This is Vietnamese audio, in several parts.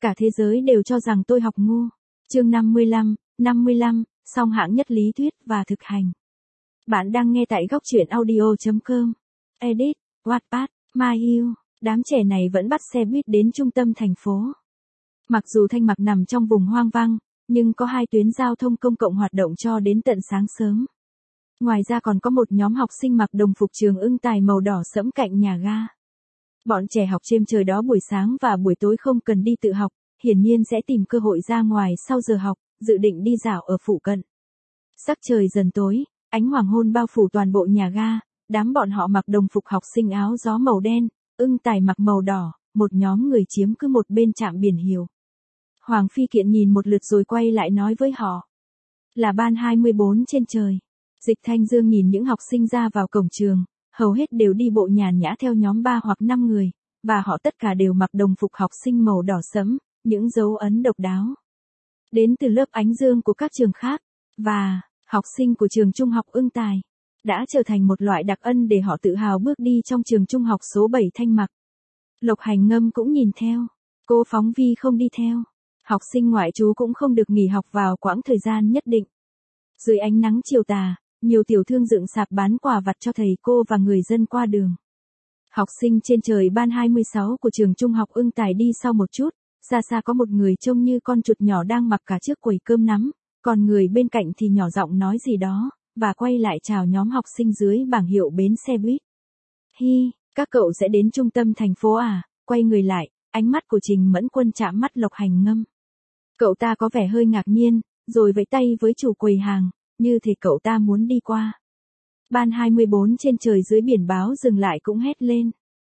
Cả thế giới đều cho rằng tôi học ngu. Chương 55, song hạng nhất lý thuyết và thực hành. Bạn đang nghe tại góc truyện audio.com. Edit, Wattpad, My Hill. Đám trẻ này vẫn bắt xe buýt đến trung tâm thành phố. Mặc dù Thanh Mặc nằm trong vùng hoang vắng, nhưng có 2 tuyến giao thông công cộng hoạt động cho đến tận sáng sớm. Ngoài ra còn có một nhóm học sinh mặc đồng phục trường ưng tài màu đỏ sẫm cạnh nhà ga. Bọn trẻ học chêm trời đó buổi sáng và buổi tối không cần đi tự học, hiển nhiên sẽ tìm cơ hội ra ngoài sau giờ học, dự định đi dạo ở phụ cận. Sắc trời dần tối, ánh hoàng hôn bao phủ toàn bộ nhà ga, đám bọn họ mặc đồng phục học sinh áo gió màu đen, ưng tài mặc màu đỏ, một nhóm người chiếm cứ một bên trạm biển hiệu. Hoàng Phi Kiện nhìn một lượt rồi quay lại nói với họ. Là ban 24 trên trời. Dịch Thanh Dương nhìn những học sinh ra vào cổng trường, hầu hết đều đi bộ nhàn nhã theo nhóm 3 hoặc 5 người, và họ tất cả đều mặc đồng phục học sinh màu đỏ sẫm, những dấu ấn độc đáo. Đến từ lớp ánh dương của các trường khác, và học sinh của trường trung học ưng tài, đã trở thành một loại đặc ân để họ tự hào bước đi trong trường trung học số 7 Thanh Mặc. Lộc Hành Ngâm cũng nhìn theo, cô Phóng Vi không đi theo. Học sinh ngoại trú cũng không được nghỉ học vào quãng thời gian nhất định. Dưới ánh nắng chiều tà, nhiều tiểu thương dựng sạp bán quà vặt cho thầy cô và người dân qua đường. Học sinh trên trời ban 26 của trường trung học ưng tài đi sau một chút, xa xa có một người trông như con chuột nhỏ đang mặc cả chiếc quầy cơm nắm, còn người bên cạnh thì nhỏ giọng nói gì đó, và quay lại chào nhóm học sinh dưới bảng hiệu bến xe buýt. Hi, các cậu sẽ đến trung tâm thành phố à? Quay người lại, ánh mắt của Trình Mẫn Quân chạm mắt Lộc Hành Ngâm. Cậu ta có vẻ hơi ngạc nhiên, rồi vẫy tay với chủ quầy hàng, như thể cậu ta muốn đi qua. Ban 24 trên trời dưới biển báo dừng lại cũng hét lên.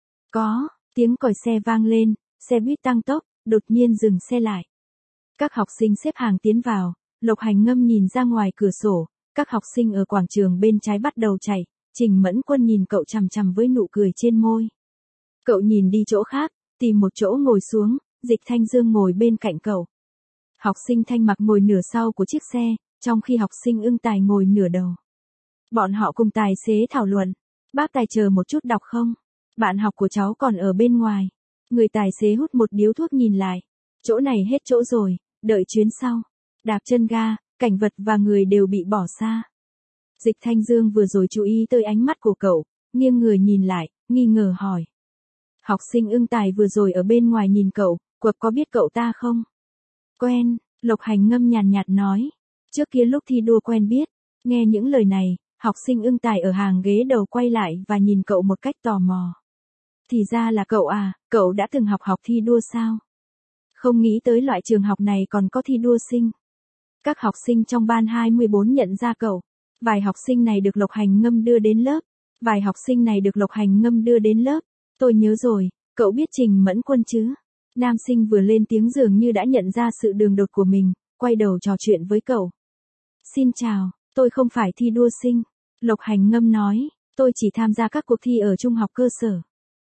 Có, tiếng còi xe vang lên, xe buýt tăng tốc, đột nhiên dừng xe lại. Các học sinh xếp hàng tiến vào, Lộc Hành Ngâm nhìn ra ngoài cửa sổ, các học sinh ở quảng trường bên trái bắt đầu chạy, Trình Mẫn Quân nhìn cậu chằm chằm với nụ cười trên môi. Cậu nhìn đi chỗ khác, tìm một chỗ ngồi xuống, Dịch Thanh Dương ngồi bên cạnh cậu. Học sinh Thanh Mặc ngồi nửa sau của chiếc xe, trong khi học sinh ưng tài ngồi nửa đầu. Bọn họ cùng tài xế thảo luận. Bác tài chờ một chút đọc không? Bạn học của cháu còn ở bên ngoài. Người tài xế hút một điếu thuốc nhìn lại. Chỗ này hết chỗ rồi, đợi chuyến sau. Đạp chân ga, cảnh vật và người đều bị bỏ xa. Dịch Thanh Dương vừa rồi chú ý tới ánh mắt của cậu, nghiêng người nhìn lại, nghi ngờ hỏi. Học sinh ưng tài vừa rồi ở bên ngoài nhìn cậu, Quật có biết cậu ta không? Quen, Lộc Hành Ngâm nhàn nhạt nói. Trước kia lúc thi đua quen biết. Nghe những lời này, học sinh ưng tài ở hàng ghế đầu quay lại và nhìn cậu một cách tò mò. Thì ra là cậu à, cậu đã từng học thi đua sao? Không nghĩ tới loại trường học này còn có thi đua sinh. Các học sinh trong ban 24 nhận ra cậu. Vài học sinh này được Lộc Hành Ngâm đưa đến lớp. Vài học sinh này được Lộc Hành Ngâm đưa đến lớp. Tôi nhớ rồi, cậu biết Trình Mẫn Quân chứ? Nam sinh vừa lên tiếng dường như đã nhận ra sự đường đột của mình, quay đầu trò chuyện với cậu. Xin chào, tôi không phải thi đua sinh. Lộc Hành Ngâm nói, tôi chỉ tham gia các cuộc thi ở trung học cơ sở.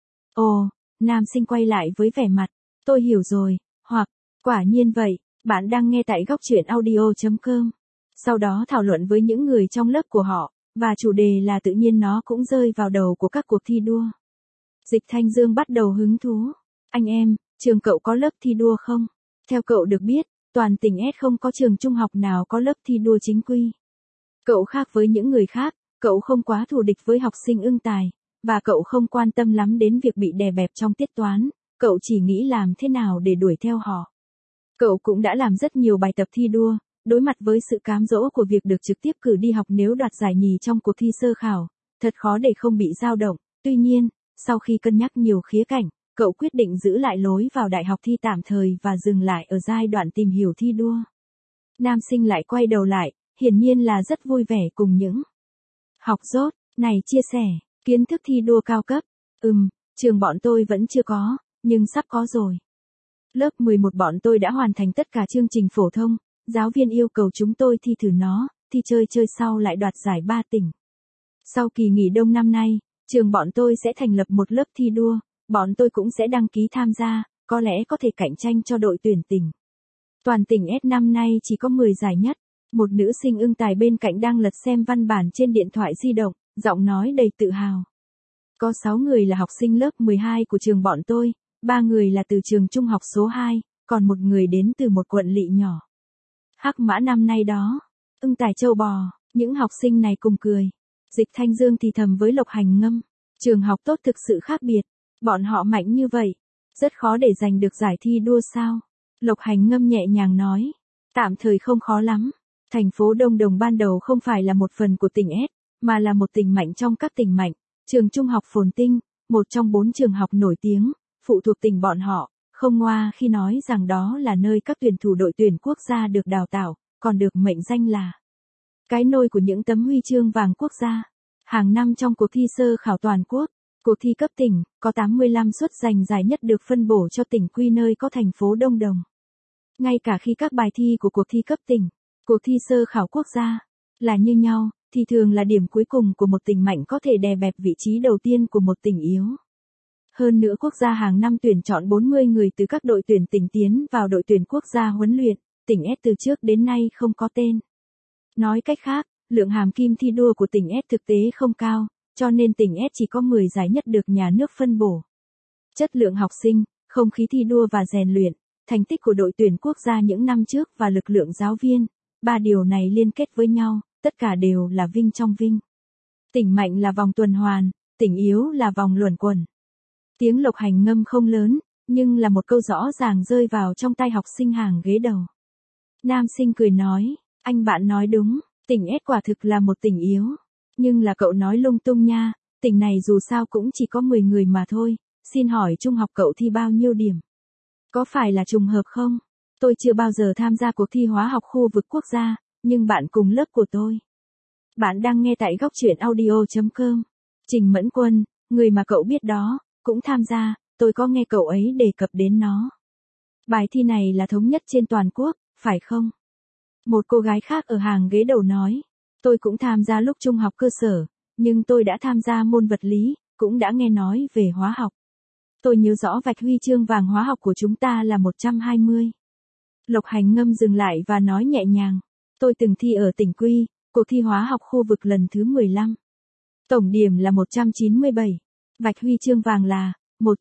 Ồ, nam sinh quay lại với vẻ mặt, tôi hiểu rồi, hoặc, quả nhiên vậy, bạn đang nghe tại góc truyện audio.com. Sau đó thảo luận với những người trong lớp của họ, và chủ đề là tự nhiên nó cũng rơi vào đầu của các cuộc thi đua. Dịch Thanh Dương bắt đầu hứng thú. Anh em, trường cậu có lớp thi đua không? Theo cậu được biết, toàn tỉnh S không có trường trung học nào có lớp thi đua chính quy. Cậu khác với những người khác, cậu không quá thù địch với học sinh ưng tài, và cậu không quan tâm lắm đến việc bị đè bẹp trong tiết toán, cậu chỉ nghĩ làm thế nào để đuổi theo họ. Cậu cũng đã làm rất nhiều bài tập thi đua, đối mặt với sự cám dỗ của việc được trực tiếp cử đi học nếu đoạt giải nhì trong cuộc thi sơ khảo, thật khó để không bị dao động. Tuy nhiên, sau khi cân nhắc nhiều khía cạnh, cậu quyết định giữ lại lối vào đại học thi tạm thời và dừng lại ở giai đoạn tìm hiểu thi đua. Nam sinh lại quay đầu lại, hiển nhiên là rất vui vẻ cùng những học dốt này chia sẻ, kiến thức thi đua cao cấp. Trường bọn tôi vẫn chưa có, nhưng sắp có rồi. Lớp 11 bọn tôi đã hoàn thành tất cả chương trình phổ thông, giáo viên yêu cầu chúng tôi thi thử nó, thi chơi sau lại đoạt giải 3 tỉnh. Sau kỳ nghỉ đông năm nay, trường bọn tôi sẽ thành lập một lớp thi đua, bọn tôi cũng sẽ đăng ký tham gia, có lẽ có thể cạnh tranh cho đội tuyển tỉnh. Toàn tỉnh S năm nay chỉ có 10 giải nhất. Một nữ sinh ưng tài bên cạnh đang lật xem văn bản trên điện thoại di động, giọng nói đầy tự hào. Có 6 người là học sinh lớp 12 của trường bọn tôi, 3 người là từ trường trung học số 2, còn một người đến từ một quận lỵ nhỏ. Hắc Mã năm nay đó, ưng tài châu bò, những học sinh này cùng cười. Dịch Thanh Dương thì thầm với Lộc Hành Ngâm, trường học tốt thực sự khác biệt, bọn họ mạnh như vậy, rất khó để giành được giải thi đua sao? Lộc Hành Ngâm nhẹ nhàng nói, tạm thời không khó lắm. Thành phố Đông Đồng ban đầu không phải là một phần của tỉnh S, mà là một tỉnh mạnh trong các tỉnh mạnh. Trường Trung học Phồn Tinh, một trong 4 trường học nổi tiếng, phụ thuộc tỉnh bọn họ, không ngoa khi nói rằng đó là nơi các tuyển thủ đội tuyển quốc gia được đào tạo, còn được mệnh danh là cái nôi của những tấm huy chương vàng quốc gia. Hàng năm trong cuộc thi sơ khảo toàn quốc, cuộc thi cấp tỉnh, có 85 suất giành giải nhất được phân bổ cho tỉnh quy nơi có thành phố Đông Đồng. Ngay cả khi các bài thi của cuộc thi cấp tỉnh, cuộc thi sơ khảo quốc gia là như nhau, thì thường là điểm cuối cùng của một tỉnh mạnh có thể đè bẹp vị trí đầu tiên của một tỉnh yếu. Hơn nữa quốc gia hàng năm tuyển chọn 40 người từ các đội tuyển tỉnh tiến vào đội tuyển quốc gia huấn luyện, tỉnh S từ trước đến nay không có tên. Nói cách khác, lượng hàm kim thi đua của tỉnh S thực tế không cao, cho nên tỉnh S chỉ có 10 giải nhất được nhà nước phân bổ. Chất lượng học sinh, không khí thi đua và rèn luyện, thành tích của đội tuyển quốc gia những năm trước và lực lượng giáo viên, ba điều này liên kết với nhau, tất cả đều là vinh trong vinh. Tỉnh mạnh là vòng tuần hoàn, tỉnh yếu là vòng luẩn quẩn. Tiếng Lộc Hành Ngâm không lớn, nhưng là một câu rõ ràng rơi vào trong tai học sinh hàng ghế đầu. Nam sinh cười nói, anh bạn nói đúng, tỉnh S quả thực là một tỉnh yếu. Nhưng là cậu nói lung tung nha, tỉnh này dù sao cũng chỉ có 10 người mà thôi, xin hỏi trung học cậu thi bao nhiêu điểm? Có phải là trùng hợp không? Tôi chưa bao giờ tham gia cuộc thi hóa học khu vực quốc gia, nhưng bạn cùng lớp của tôi. Bạn đang nghe tại góc truyện audio.com. Trình Mẫn Quân, người mà cậu biết đó, cũng tham gia, tôi có nghe cậu ấy đề cập đến nó. Bài thi này là thống nhất trên toàn quốc, phải không? Một cô gái khác ở hàng ghế đầu nói, tôi cũng tham gia lúc trung học cơ sở, nhưng tôi đã tham gia môn vật lý, cũng đã nghe nói về hóa học. Tôi nhớ rõ vạch huy chương vàng hóa học của chúng ta là 120. Lộc Hành Ngâm dừng lại và nói nhẹ nhàng, tôi từng thi ở tỉnh Quy, cuộc thi hóa học khu vực lần thứ 15. Tổng điểm là 197, vạch huy chương vàng là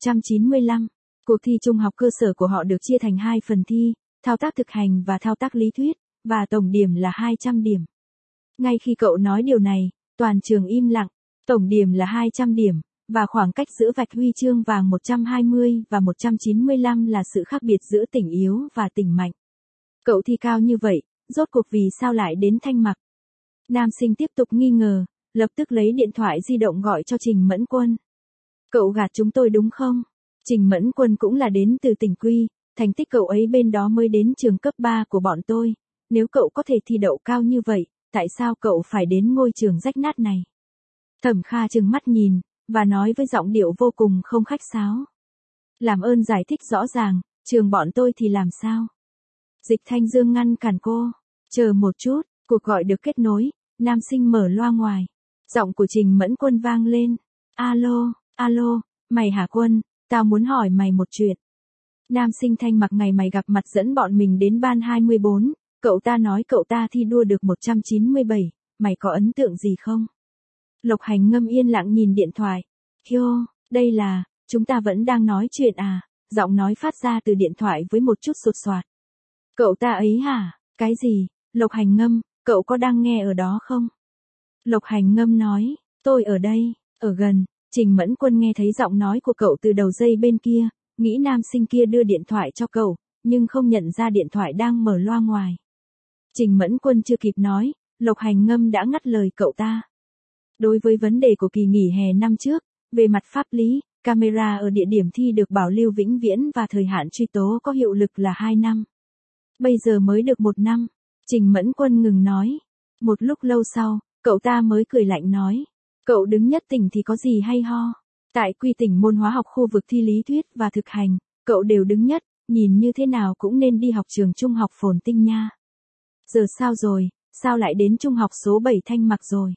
195. Cuộc thi trung học cơ sở của họ được chia thành 2 phần thi, thao tác thực hành và thao tác lý thuyết, và tổng điểm là 200 điểm. Ngay khi cậu nói điều này, toàn trường im lặng, tổng điểm là 200 điểm, và khoảng cách giữa vạch huy chương vàng 120 và 195 là sự khác biệt giữa tỉnh yếu và tỉnh mạnh. Cậu thi cao như vậy, rốt cuộc vì sao lại đến Thanh Mặc? Nam sinh tiếp tục nghi ngờ, lập tức lấy điện thoại di động gọi cho Trình Mẫn Quân. Cậu gạt chúng tôi đúng không? Trình Mẫn Quân cũng là đến từ tỉnh Quy, thành tích cậu ấy bên đó mới đến trường cấp 3 của bọn tôi. Nếu cậu có thể thi đậu cao như vậy, tại sao cậu phải đến ngôi trường rách nát này? Thẩm Kha trừng mắt nhìn, và nói với giọng điệu vô cùng không khách sáo. Làm ơn giải thích rõ ràng, trường bọn tôi thì làm sao? Dịch Thanh Dương ngăn cản cô. Chờ một chút, cuộc gọi được kết nối, nam sinh mở loa ngoài. Giọng của Trình Mẫn Quân vang lên. Alo, alo, mày hả Quân, tao muốn hỏi mày một chuyện. Nam sinh Thanh Mặc ngày mày gặp mặt dẫn bọn mình đến ban 24, cậu ta nói cậu ta thi đua được 197, mày có ấn tượng gì không? Lộc Hành Ngâm yên lặng nhìn điện thoại. Hiô, đây là, chúng ta vẫn đang nói chuyện à? Giọng nói phát ra từ điện thoại với một chút sột soạt. Cậu ta ấy hả? Cái gì? Lộc Hành Ngâm, cậu có đang nghe ở đó không? Lộc Hành Ngâm nói, tôi ở đây, ở gần. Trình Mẫn Quân nghe thấy giọng nói của cậu từ đầu dây bên kia, nghĩ nam sinh kia đưa điện thoại cho cậu, nhưng không nhận ra điện thoại đang mở loa ngoài. Trình Mẫn Quân chưa kịp nói, Lộc Hành Ngâm đã ngắt lời cậu ta. Đối với vấn đề của kỳ nghỉ hè năm trước, về mặt pháp lý, camera ở địa điểm thi được bảo lưu vĩnh viễn và thời hạn truy tố có hiệu lực là 2 năm. Bây giờ mới được 1 năm. Trình Mẫn Quân ngừng nói. Một lúc lâu sau, cậu ta mới cười lạnh nói. Cậu đứng nhất tỉnh thì có gì hay ho? Tại quy tỉnh môn hóa học khu vực thi lý thuyết và thực hành, cậu đều đứng nhất, nhìn như thế nào cũng nên đi học trường trung học Phồn Tinh nha. Giờ sao rồi, sao lại đến trung học số 7 Thanh Mặc rồi?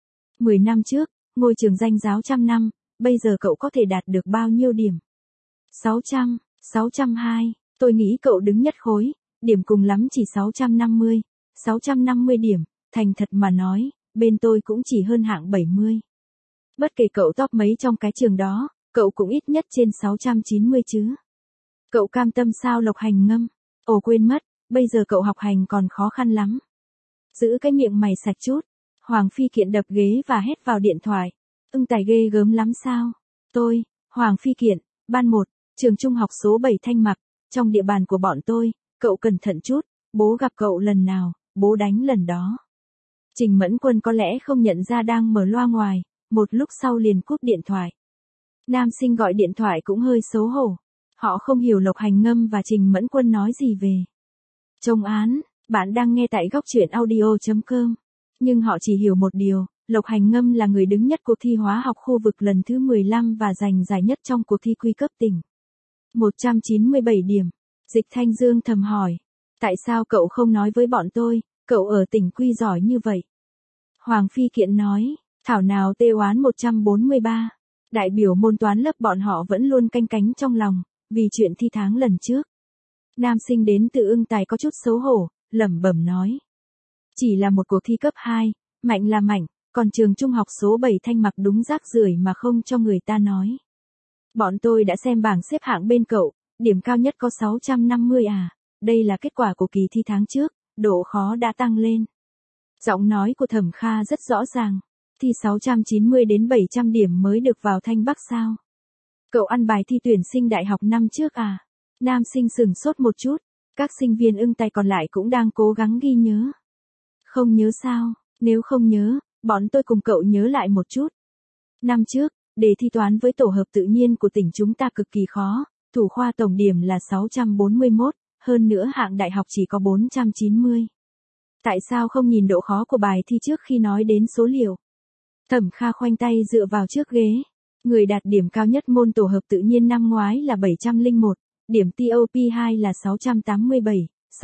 10 năm trước, ngôi trường danh giáo 100 năm, bây giờ cậu có thể đạt được bao nhiêu điểm? 600, 602, tôi nghĩ cậu đứng nhất khối, điểm cùng lắm chỉ 650, 650 điểm, thành thật mà nói, bên tôi cũng chỉ hơn hạng 70. Bất kể cậu top mấy trong cái trường đó, cậu cũng ít nhất trên 690 chứ. Cậu cam tâm sao Lộc Hành ngâm. Ồ quên mất, bây giờ cậu học hành còn khó khăn lắm. Giữ cái miệng mày sạch chút. Hoàng Phi Kiện đập ghế và hét vào điện thoại. Ưng Tài ghê gớm lắm sao? Tôi, Hoàng Phi Kiện, ban 1, trường trung học số 7 Thanh Mặc, trong địa bàn của bọn tôi, cậu cẩn thận chút, bố gặp cậu lần nào, bố đánh lần đó. Trình Mẫn Quân có lẽ không nhận ra đang mở loa ngoài, một lúc sau liền cúp điện thoại. Nam sinh gọi điện thoại cũng hơi xấu hổ. Họ không hiểu Lộc Hành Ngâm và Trình Mẫn Quân nói gì về trông án. Bạn đang nghe tại góc truyện audio.com. Nhưng họ chỉ hiểu một điều, Lộc Hành Ngâm là người đứng nhất cuộc thi hóa học khu vực lần thứ 15 và giành giải nhất trong cuộc thi quy cấp tỉnh. 197 điểm. Dịch Thanh Dương thầm hỏi. Tại sao cậu không nói với bọn tôi, cậu ở tỉnh quy giỏi như vậy? Hoàng Phi Kiện nói, thảo nào tê oán 143. Đại biểu môn toán lớp bọn họ vẫn luôn canh cánh trong lòng, vì chuyện thi tháng lần trước. Nam sinh đến từ Ưng Tài có chút xấu hổ, lẩm bẩm nói. Chỉ là một cuộc thi cấp 2, mạnh là mạnh, còn trường trung học số 7 Thanh Mặc đúng rác rưởi mà không cho người ta nói. Bọn tôi đã xem bảng xếp hạng bên cậu, điểm cao nhất có 650 à, đây là kết quả của kỳ thi tháng trước, độ khó đã tăng lên. Giọng nói của Thẩm Kha rất rõ ràng, thi 690 đến 700 điểm mới được vào Thanh Bắc sao? Cậu ăn bài thi tuyển sinh đại học năm trước à? Nam sinh sửng sốt một chút, các sinh viên Ưng Tài còn lại cũng đang cố gắng ghi nhớ. Không nhớ sao, nếu không nhớ, bọn tôi cùng cậu nhớ lại một chút. Năm trước, đề thi toán với tổ hợp tự nhiên của tỉnh chúng ta cực kỳ khó, thủ khoa tổng điểm là 641, hơn nữa hạng đại học chỉ có 490. Tại sao không nhìn độ khó của bài thi trước khi nói đến số liệu? Thẩm Kha khoanh tay dựa vào trước ghế. Người đạt điểm cao nhất môn tổ hợp tự nhiên năm ngoái là 701, điểm TOP2 là 687,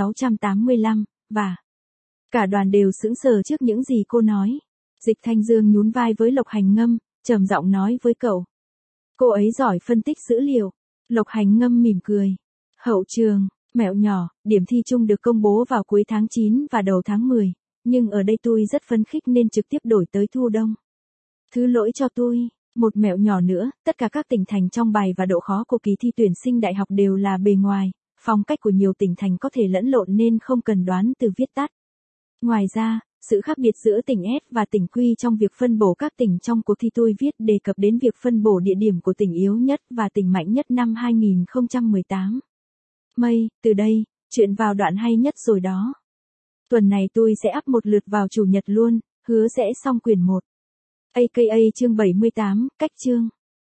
685, và cả đoàn đều sững sờ trước những gì cô nói. Dịch Thanh Dương nhún vai với Lộc Hành Ngâm, trầm giọng nói với cậu. Cô ấy giỏi phân tích dữ liệu. Lộc Hành Ngâm mỉm cười. Hậu trường, mẹo nhỏ, điểm thi chung được công bố vào cuối tháng 9 và đầu tháng 10, nhưng ở đây tôi rất phấn khích nên trực tiếp đổi tới thu đông. Thứ lỗi cho tôi. Một mẹo nhỏ nữa, tất cả các tỉnh thành trong bài và độ khó của kỳ thi tuyển sinh đại học đều là bề ngoài, phong cách của nhiều tỉnh thành có thể lẫn lộn nên không cần đoán từ viết tắt. Ngoài ra, sự khác biệt giữa tỉnh S và tỉnh Q trong việc phân bổ các tỉnh trong cuộc thi tôi viết đề cập đến việc phân bổ địa điểm của tỉnh yếu nhất và tỉnh mạnh nhất năm 2018. Mây, từ đây, chuyện vào đoạn hay nhất rồi đó. Tuần này tôi sẽ up một lượt vào chủ nhật luôn, hứa sẽ xong quyển 1. AKA chương 78, cách chương.